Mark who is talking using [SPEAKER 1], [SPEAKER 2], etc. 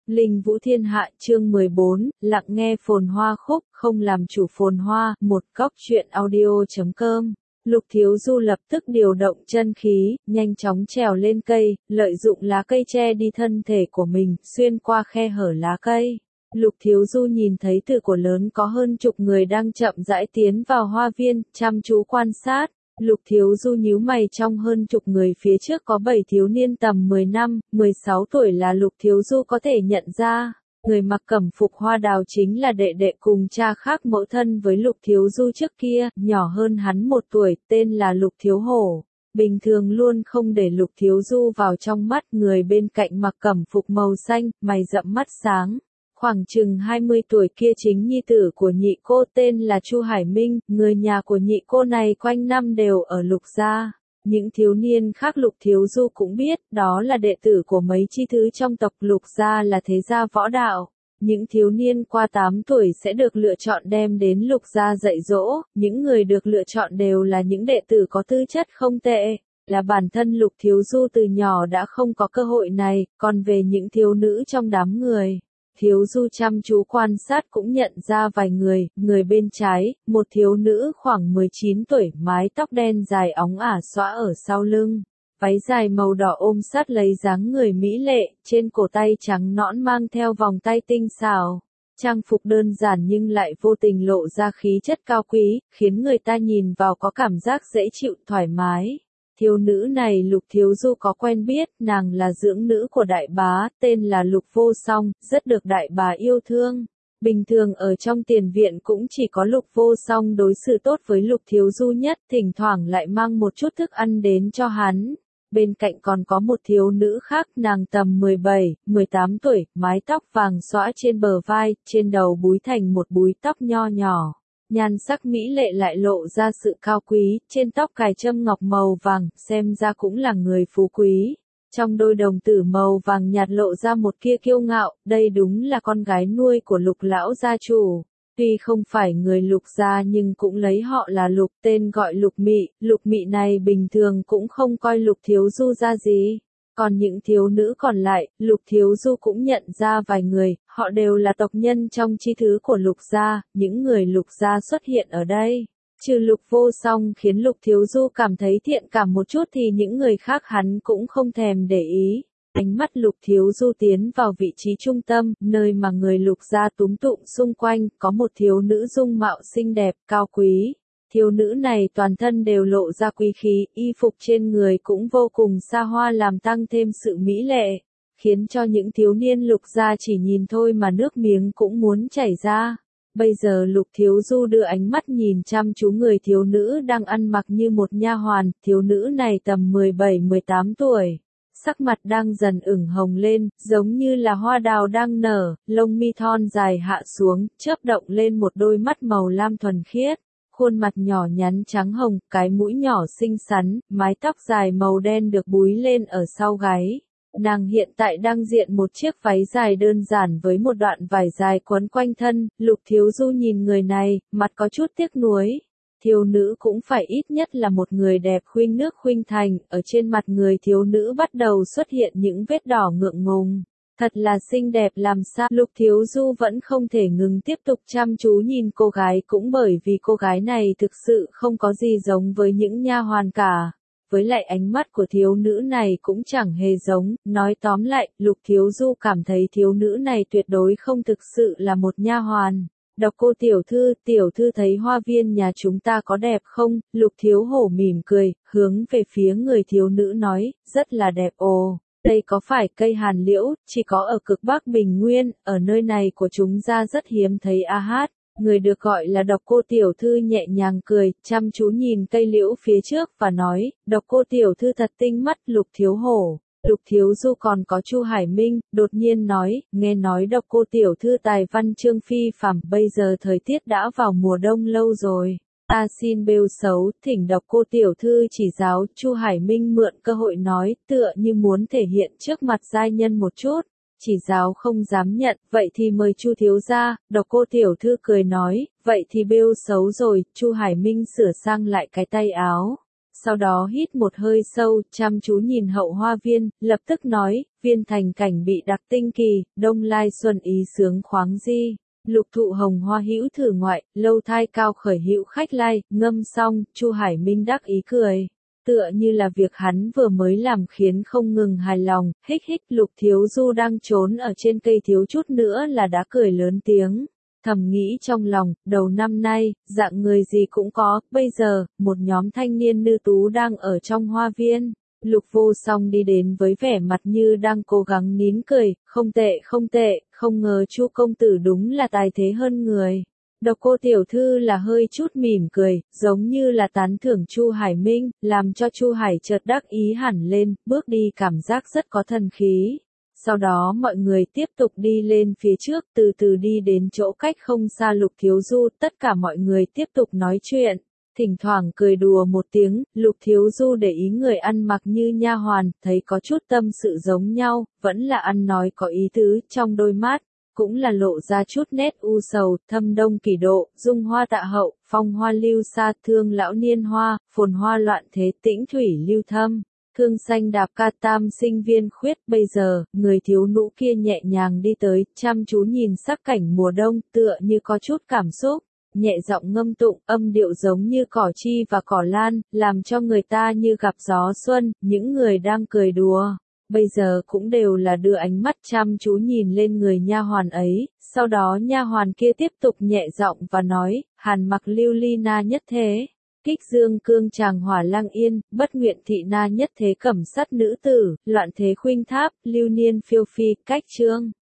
[SPEAKER 1] Linh Vũ Thiên Hạ chương 14, lặng nghe phồn hoa khúc, không làm chủ phồn hoa, một góc truyện audio.com. Lục Thiếu Du lập tức điều động chân khí, nhanh chóng trèo lên cây, lợi dụng lá cây che đi thân thể của mình, xuyên qua khe hở lá cây. Lục Thiếu Du nhìn thấy từ cổ lớn có hơn chục người đang chậm rãi tiến vào hoa viên, chăm chú quan sát. Lục Thiếu Du nhíu mày, trong hơn chục người phía trước có 7 thiếu niên tầm 10 năm, 16 tuổi là Lục Thiếu Du có thể nhận ra. Người mặc cẩm phục hoa đào chính là đệ đệ cùng cha khác mẫu thân với Lục Thiếu Du trước kia, nhỏ hơn hắn 1 tuổi, tên là Lục Thiếu Hổ. Bình thường luôn không để Lục Thiếu Du vào trong mắt, người bên cạnh mặc cẩm phục màu xanh, mày rậm mắt sáng. Khoảng chừng 20 tuổi kia chính nhi tử của nhị cô tên là Chu Hải Minh, người nhà của nhị cô này quanh năm đều ở Lục gia. Những thiếu niên khác Lục Thiếu Du cũng biết, đó là đệ tử của mấy chi thứ trong tộc Lục gia là thế gia võ đạo. Những thiếu niên qua 8 tuổi sẽ được lựa chọn đem đến Lục gia dạy dỗ, những người được lựa chọn đều là những đệ tử có tư chất không tệ. Là bản thân Lục Thiếu Du từ nhỏ đã không có cơ hội này, còn về những thiếu nữ trong đám người. Thiếu Du chăm chú quan sát cũng nhận ra vài người, người bên trái, một thiếu nữ khoảng 19 tuổi, mái tóc đen dài óng ả xõa ở sau lưng, váy dài màu đỏ ôm sát lấy dáng người mỹ lệ, trên cổ tay trắng nõn mang theo vòng tay tinh xảo. Trang phục đơn giản nhưng lại vô tình lộ ra khí chất cao quý, khiến người ta nhìn vào có cảm giác dễ chịu, thoải mái. Thiếu nữ này Lục Thiếu Du có quen biết, nàng là dưỡng nữ của đại bá, tên là Lục Vô Song, rất được đại bá yêu thương. Bình thường ở trong tiền viện cũng chỉ có Lục Vô Song đối xử tốt với Lục Thiếu Du nhất, thỉnh thoảng lại mang một chút thức ăn đến cho hắn. Bên cạnh còn có một thiếu nữ khác, nàng tầm 17, 18 tuổi, mái tóc vàng xõa trên bờ vai, trên đầu búi thành một búi tóc nho nhỏ. Nhan sắc mỹ lệ lại lộ ra sự cao quý, trên tóc cài châm ngọc màu vàng, xem ra cũng là người phú quý. Trong đôi đồng tử màu vàng nhạt lộ ra một kia kiêu ngạo, đây đúng là con gái nuôi của Lục lão gia chủ. Tuy không phải người Lục gia nhưng cũng lấy họ là Lục, tên gọi Lục Mị này bình thường cũng không coi Lục Thiếu Du ra gì. Còn những thiếu nữ còn lại, Lục Thiếu Du cũng nhận ra vài người, họ đều là tộc nhân trong chi thứ của Lục gia, những người Lục gia xuất hiện ở đây. Trừ Lục Vô Song khiến Lục Thiếu Du cảm thấy thiện cảm một chút thì những người khác hắn cũng không thèm để ý. Ánh mắt Lục Thiếu Du tiến vào vị trí trung tâm, nơi mà người Lục gia túm tụm xung quanh, có một thiếu nữ dung mạo xinh đẹp, cao quý. Thiếu nữ này toàn thân đều lộ ra quý khí, y phục trên người cũng vô cùng xa hoa làm tăng thêm sự mỹ lệ, khiến cho những thiếu niên Lục gia chỉ nhìn thôi mà nước miếng cũng muốn chảy ra. Bây giờ Lục Thiếu Du đưa ánh mắt nhìn chăm chú người thiếu nữ đang ăn mặc như một nha hoàn, thiếu nữ này tầm 17-18 tuổi. Sắc mặt đang dần ửng hồng lên, giống như là hoa đào đang nở, lông mi thon dài hạ xuống, chớp động lên một đôi mắt màu lam thuần khiết. Khuôn mặt nhỏ nhắn trắng hồng, cái mũi nhỏ xinh xắn, mái tóc dài màu đen được búi lên ở sau gáy. Nàng hiện tại đang diện một chiếc váy dài đơn giản với một đoạn vải dài quấn quanh thân. Lục Thiếu Du nhìn người này, mặt có chút tiếc nuối. Thiếu nữ cũng phải ít nhất là một người đẹp khuynh nước khuynh thành, ở trên mặt người thiếu nữ bắt đầu xuất hiện những vết đỏ ngượng ngùng. Thật là xinh đẹp làm sao. Lục Thiếu Du vẫn không thể ngừng tiếp tục chăm chú nhìn cô gái, cũng bởi vì cô gái này thực sự không có gì giống với những nha hoàn cả. Với lại ánh mắt của thiếu nữ này cũng chẳng hề giống, nói tóm lại, Lục Thiếu Du cảm thấy thiếu nữ này tuyệt đối không thực sự là một nha hoàn. Độc Cô tiểu thư thấy hoa viên nhà chúng ta có đẹp không? Lục Thiếu Hổ mỉm cười, hướng về phía người thiếu nữ nói, rất là đẹp ồ. Đây có phải cây hàn liễu, chỉ có ở cực Bắc Bình Nguyên, ở nơi này của chúng ta rất hiếm thấy a hát. Người được gọi là Độc Cô tiểu thư nhẹ nhàng cười, chăm chú nhìn cây liễu phía trước và nói, Độc Cô tiểu thư thật tinh mắt. Lục Thiếu Hổ, Lục Thiếu Du còn có Chu Hải Minh, đột nhiên nói, nghe nói Độc Cô tiểu thư tài văn chương phi phàm, bây giờ thời tiết đã vào mùa đông lâu rồi. Ta xin bêu xấu, thỉnh Độc Cô tiểu thư chỉ giáo. Chu Hải Minh mượn cơ hội nói, tựa như muốn thể hiện trước mặt giai nhân một chút. Chỉ giáo không dám nhận, vậy thì mời Chu thiếu gia. Độc Cô tiểu thư cười nói, vậy thì bêu xấu rồi. Chu Hải Minh sửa sang lại cái tay áo, sau đó hít một hơi sâu, chăm chú nhìn hậu hoa viên, lập tức nói, viên thành cảnh bị đặc tinh kỳ, đông lai xuân ý sướng khoáng di. Lục thụ hồng hoa hữu thử ngoại, lâu thai cao khởi hữu khách lai, ngâm xong, Chu Hải Minh đắc ý cười. Tựa như là việc hắn vừa mới làm khiến không ngừng hài lòng, hích hích Lục Thiếu Du đang trốn ở trên cây thiếu chút nữa là đã cười lớn tiếng. Thầm nghĩ trong lòng, đầu năm nay, dạng người gì cũng có, bây giờ, một nhóm thanh niên nữ tú đang ở trong hoa viên. Lục Vô Song đi đến với vẻ mặt như đang cố gắng nín cười, không tệ, không ngờ Chu công tử đúng là tài thế hơn người. Độc Cô tiểu thư là hơi chút mỉm cười, giống như là tán thưởng Chu Hải Minh, làm cho Chu Hải chợt đắc ý hẳn lên, bước đi cảm giác rất có thần khí. Sau đó mọi người tiếp tục đi lên phía trước, từ từ đi đến chỗ cách không xa Lục Thiếu Du, tất cả mọi người tiếp tục nói chuyện. Thỉnh thoảng cười đùa một tiếng, Lục Thiếu Du để ý người ăn mặc như nha hoàn, thấy có chút tâm sự giống nhau, vẫn là ăn nói có ý tứ, trong đôi mắt, cũng là lộ ra chút nét u sầu, thâm đông kỷ độ, dung hoa tạ hậu, phong hoa lưu xa, thương lão niên hoa, phồn hoa loạn thế, tĩnh thủy lưu thâm. Thương xanh đạp ca tam sinh viên khuyết, bây giờ, người thiếu nữ kia nhẹ nhàng đi tới, chăm chú nhìn sắc cảnh mùa đông, tựa như có chút cảm xúc. Nhẹ giọng ngâm tụng, âm điệu giống như cỏ chi và cỏ lan, làm cho người ta như gặp gió xuân, những người đang cười đùa. Bây giờ cũng đều là đưa ánh mắt chăm chú nhìn lên người nha hoàn ấy, sau đó nha hoàn kia tiếp tục nhẹ giọng và nói, hàn mặc lưu ly na nhất thế. Kích dương cương tràng hỏa lang yên, bất nguyện thị na nhất thế cẩm sắt nữ tử, loạn thế khuynh tháp, lưu niên phiêu phi, cách chương.